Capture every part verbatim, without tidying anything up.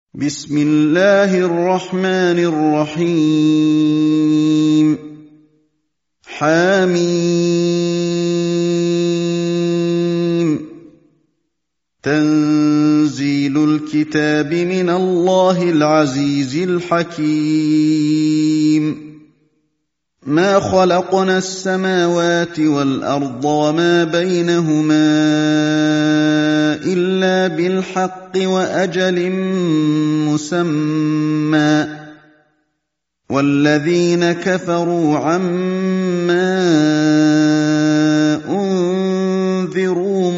بسم الله الرحمن الرحيم حم تنزيل الكتاب من الله العزيز الحكيم ما خلقنا السماوات والأرض وما بينهما إلا بالحق وأجل مسمى والذين كفروا عما أنذروا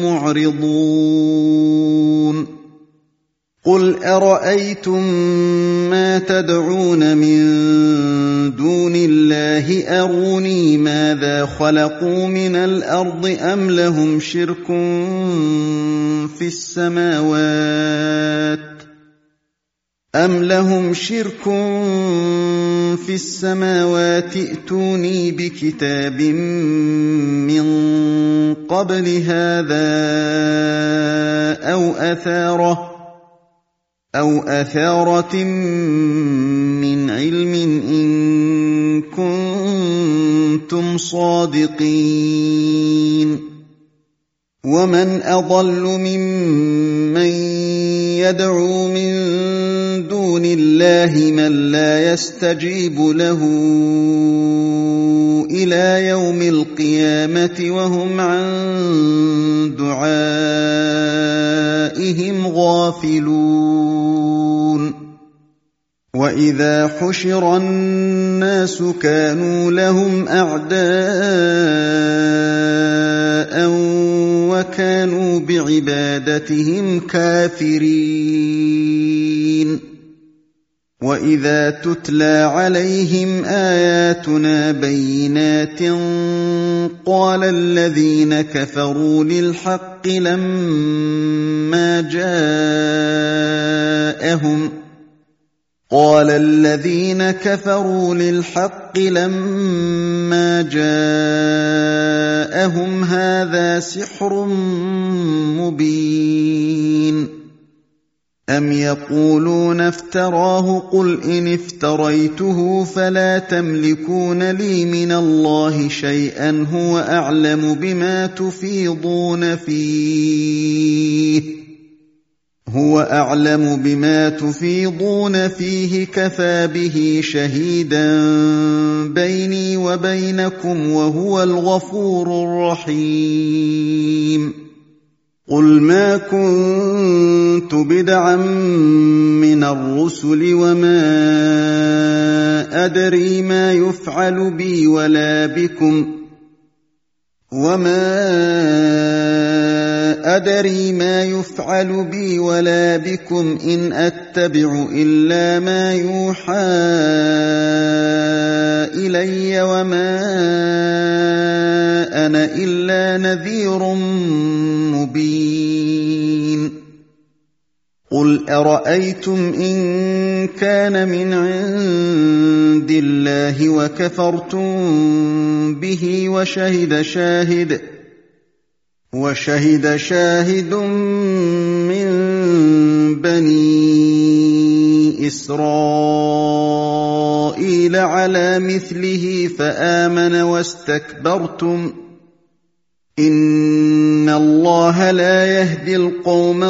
معرضون قل أرأيتم ما تدعون من دون الله أروني ماذا خلقوا من الأرض أم لهم شرك في السماوات أم لهم شرك في السماوات ائتوني بكتاب من قبل هذا أو أثارة أو أثارة من علم إن كنتم صادقين ومن أضل ممن يدعو من دون الله من لا يستجيب له إلى يوم القيامة وهم عن دعائهم غافلون وإذا حشر الناس كانوا لهم أعداء وكانوا بعبادتهم كافرين وإذا تتلى عليهم آياتنا بينات قال الذين كفروا للحق لما جاءهم قال الذين كفروا للحق لما جاءهم هذا سحر مبين أم يقولون افتراه قل إن افتريته فلا تملكون لي من الله شيئا هو أعلم بما تفيضون فيه هو أعلم بما تفيضون فيه كفى به شهيدا بيني وبينكم وهو الغفور الرحيم قل ما كنت بدعا من الرسل وما أدري ما يفعل بي ولا بكم وما أدري ما يفعل بي ولا بكم إن أتبع إلا ما يوحى إلي وما أنا إلا نذير مبين قل أرأيتم إن كان من عند الله وكفرتم به وشهد شاهد وشهد شاهد من بني إسرائيل على مثله فآمن واستكبرتم إن الله لا يهدي القوم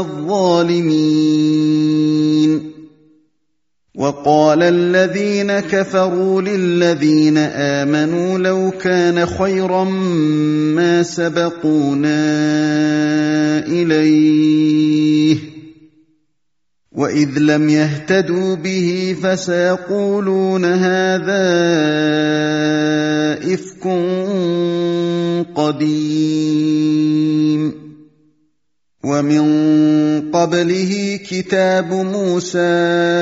الظالمين وقال الذين كفروا للذين آمنوا لو كان خيرا ما سبقونا إليه وإذ لم يهتدوا به فسيقولون هذا إفك قديم ومن قبله كتاب موسى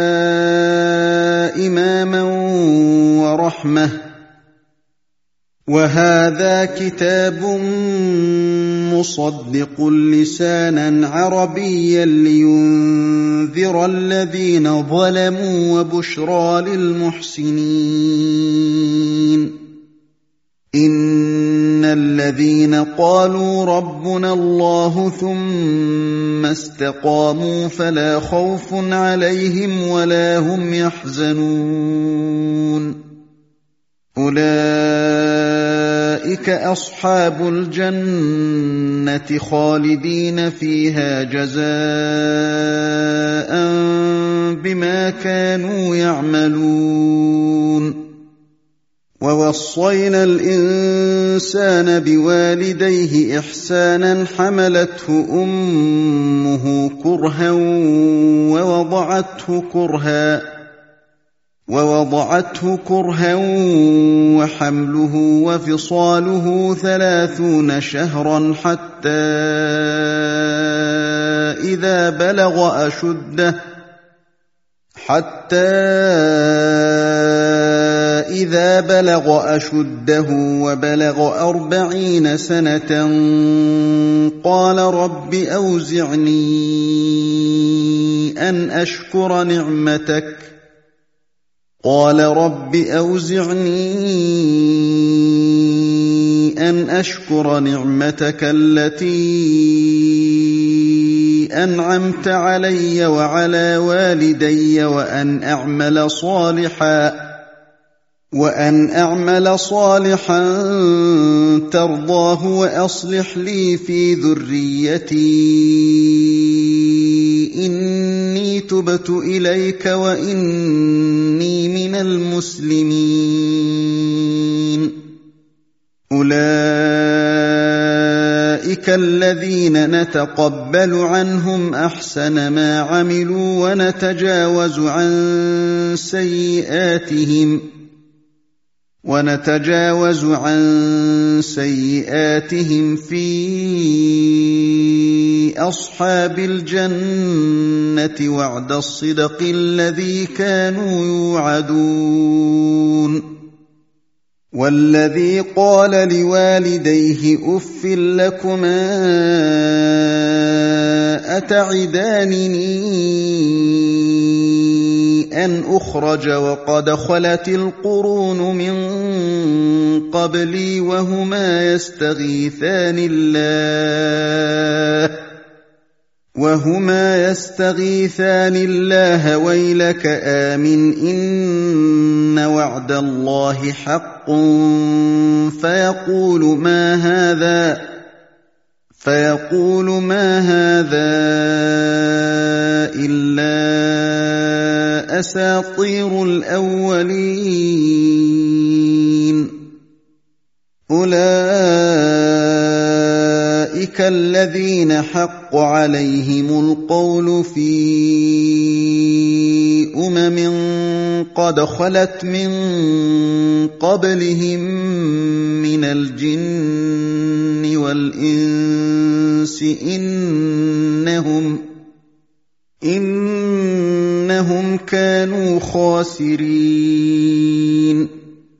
إماما ورحمة وهذا كتاب مصدق لسانا عربيا لينذر الذين ظلموا وبشرى للمحسنين إِنَّ الَّذِينَ قَالُوا رَبُّنَا اللَّهُ ثُمَّ اسْتَقَامُوا فَلَا خَوْفٌ عَلَيْهِمْ وَلَا هُمْ يَحْزَنُونَ أُولَئِكَ أَصْحَابُ الْجَنَّةِ خَالِدِينَ فِيهَا جَزَاءً بِمَا كَانُوا يَعْمَلُونَ وَوَصَّيْنَا الْإِنسَانَ بِوَالِدَيْهِ إِحْسَانًا حَمَلَتْهُ أُمُّهُ كُرْهًا وَوَضَعَتْهُ كُرْهًا وَوَضَعَتْهُ كُرْهًا وَحَمْلُهُ وَفِصَالُهُ ثَلَاثُونَ شَهْرًا حَتَّى إِذَا بَلَغَ أَشُدَّهُ حَتَّى إِذَا بَلَغَ أَشُدَّهُ وَبَلَغَ أَرْبَعِينَ سَنَةً قَالَ رَبِّ أَوْزِعْنِي أَنْ أَشْكُرَ نِعْمَتَكَ قال رب أوزعني أن أشكر نعمتك التي أنعمت علي وعلى والدي وأن أعمل صالحا وأن أعمل صالحا ترضاه وأصلح لي في ذريتي إني تبت إليك وإني من المسلمين أولئك الذين نتقبل عنهم أحسن ما عملوا ونتجاوز عن سيئاتهم ونتجاوز عن سيئاتهم في أصحاب الجنة وعد الصدق الذي كانوا يوعدون والذي قال لوالديه أف لكما أتعدانني أن أخرج وقد خلت القرون من قبلي وهما يستغيثان الله وهما يستغيثان الله ويلك آمن إن وعد الله حق فيقول ما هذا فيقول ما هذا إلا أساطير الأولين أولئك الذين حق عليهم القول في أمم قد خلت من قبلهم من الجن والإنس إنهم إنهم كانوا خاسرين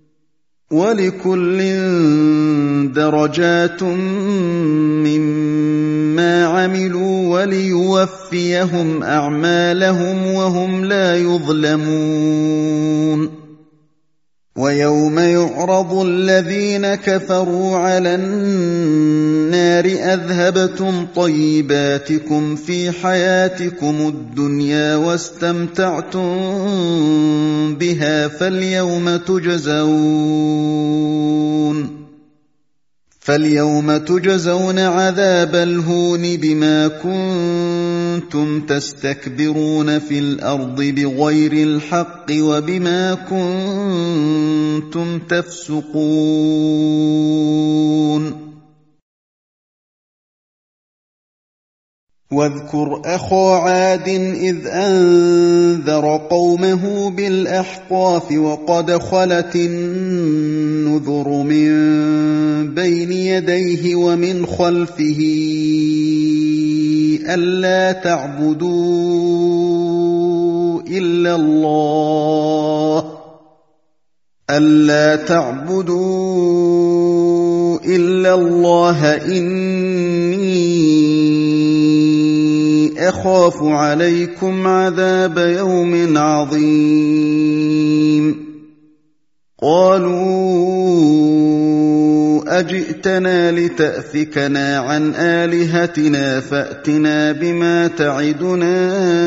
ولكل درجات مما عملوا وليوفيهم أعمالهم وهم لا يظلمون ويوم يعرض الذين كفروا على النار أذهبتم طيباتكم في حياتكم الدنيا واستمتعتم بها فاليوم تجزون فاليوم تجزون عذاب الهون بما كنتم تستكبرون في الأرض بغير الحق وبما كنتم تفسقون واذكر أخا عاد إذ أنذر قومه بالأحقاف وقد خلت النذر من بين يديه ومن خلفه ألا تعبدوا إلا الله ألا تعبدوا إلا الله إني أخاف عليكم عذاب يوم عظيم قالوا أجئتنا لتأفكنا عن آلهتنا فأتنا بما تعدنا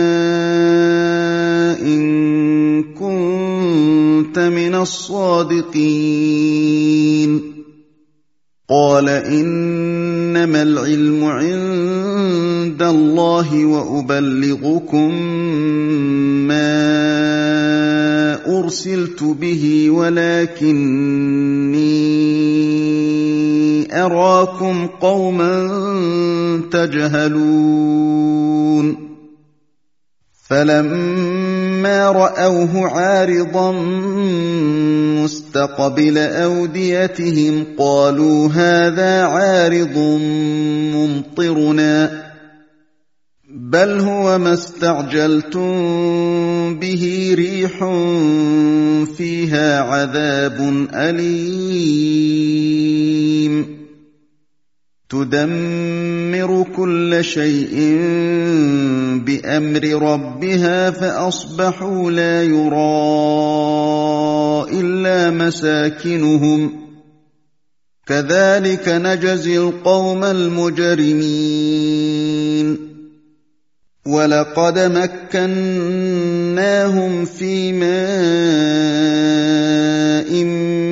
إن كنت من الصادقين قال إنما العلم عند الله وأبلغكم ما أرسلت به ولكني أراكم قوما تجهلون فلما رأوه عارضا مستقبل أوديتهم قالوا هذا عارض ممطرنا بل هو ما استعجلتم به ريح فيها عذاب أليم تدمر كل شيء بأمر ربها فأصبحوا لا يرى إلا مساكنهم كذلك نجزي القوم المجرمين ولقد مكناهم في ماء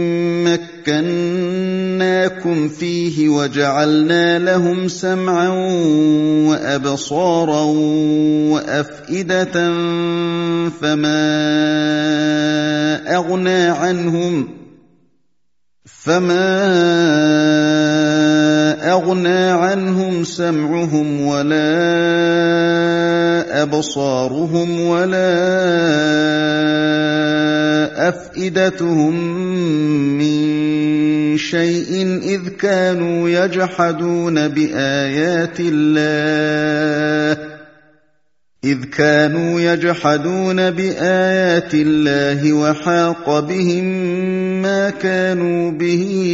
مكناكم فيه وجعلنا لهم سمعا وأبصارا وأفئدة فما أغنى عنهم فما أغنى عنهم سمعهم ولا أبصارهم ولا أفئدتهم من شيء إذ كانوا يجحدون بآيات الله إذ كانوا يجحدون بآيات الله وحاق بهم ما كانوا به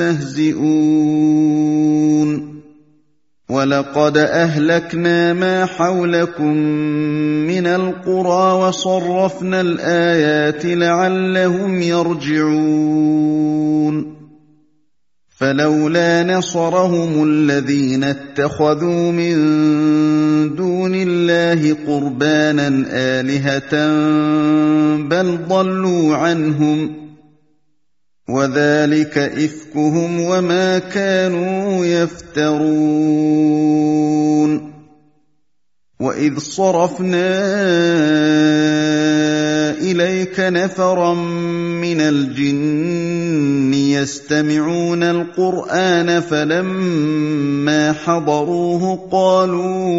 يستهزئون ولقد أهلكنا ما حولكم من القرى وصرفنا الآيات لعلهم يرجعون فلولا نصرهم الذين اتخذوا من دون الله قربانا آلهة بل ضلوا عنهم وذلك إفكهم وما كانوا يفترون وإذ صرفنا إليك نفرا من الجن يستمعون القرآن فلما حضروه قالوا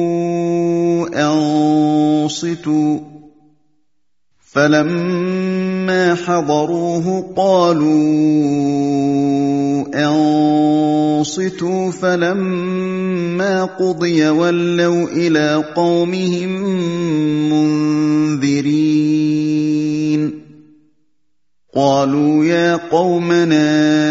أنصتوا فلما حضروه قالوا أنصتوا فلما قضي ولوا إلى قومهم منذرين قالوا يا قومنا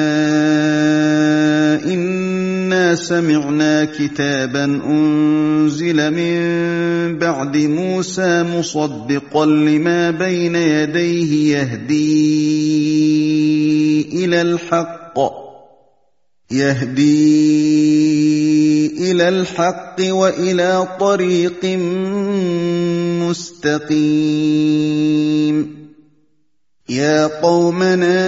إنا سمعنا كتابا أنزل من بعد موسى مصدقا لما بين يديه يهدي إلى الحق يهدي إلى الحق وإلى طريق مستقيم يا قومنا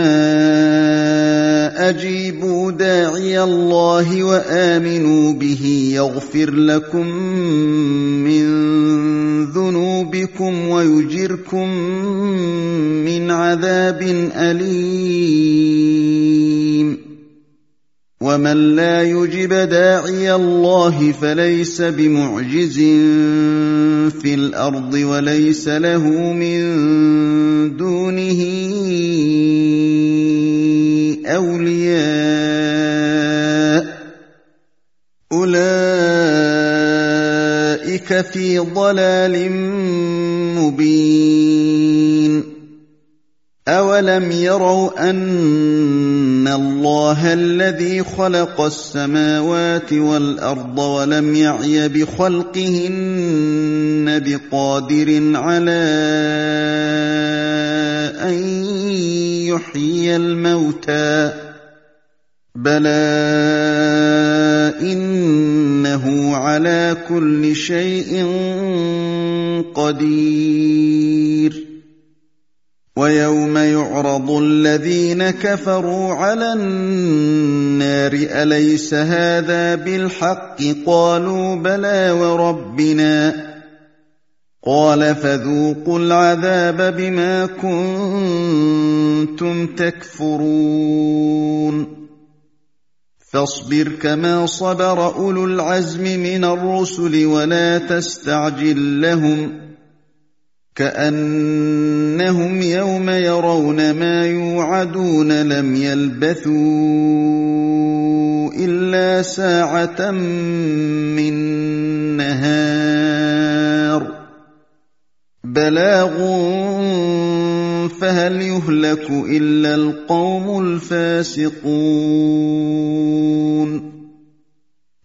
أجيبوا داعي الله وآمنوا به يغفر لكم من ذنوبكم ويجركم من عذاب أليم ومن لا يجب داعي الله فليس بمعجز في الأرض وليس له من دونه أولياء أولئك في ضلال مبين أولم يروا أن الله الذي خلق السماوات والأرض ولم يعي بخلقهن بقادر على أن يحيي الموتى بَلَىٰ إِنَّهُ عَلَىٰ كُلِّ شَيْءٍ قَدِيرٌ وَيَوْمَ يُعْرَضُ الَّذِينَ كَفَرُوا عَلَى النَّارِ أَلَيْسَ هَٰذَا بِالْحَقِّ ۖ قَالُوا بَلَىٰ وَرَبِّنَا ۚ قَالَ فَذُوقُوا الْعَذَابَ بِمَا كُنتُمْ تَكْفُرُونَ فاصبر كما صبر أولو العزم من الرسل ولا تستعجل لهم كأنهم يوم يرون ما يوعدون لم يلبثوا إلا ساعة من نهار بلاغ فهل يهلك إلا القوم الفاسقون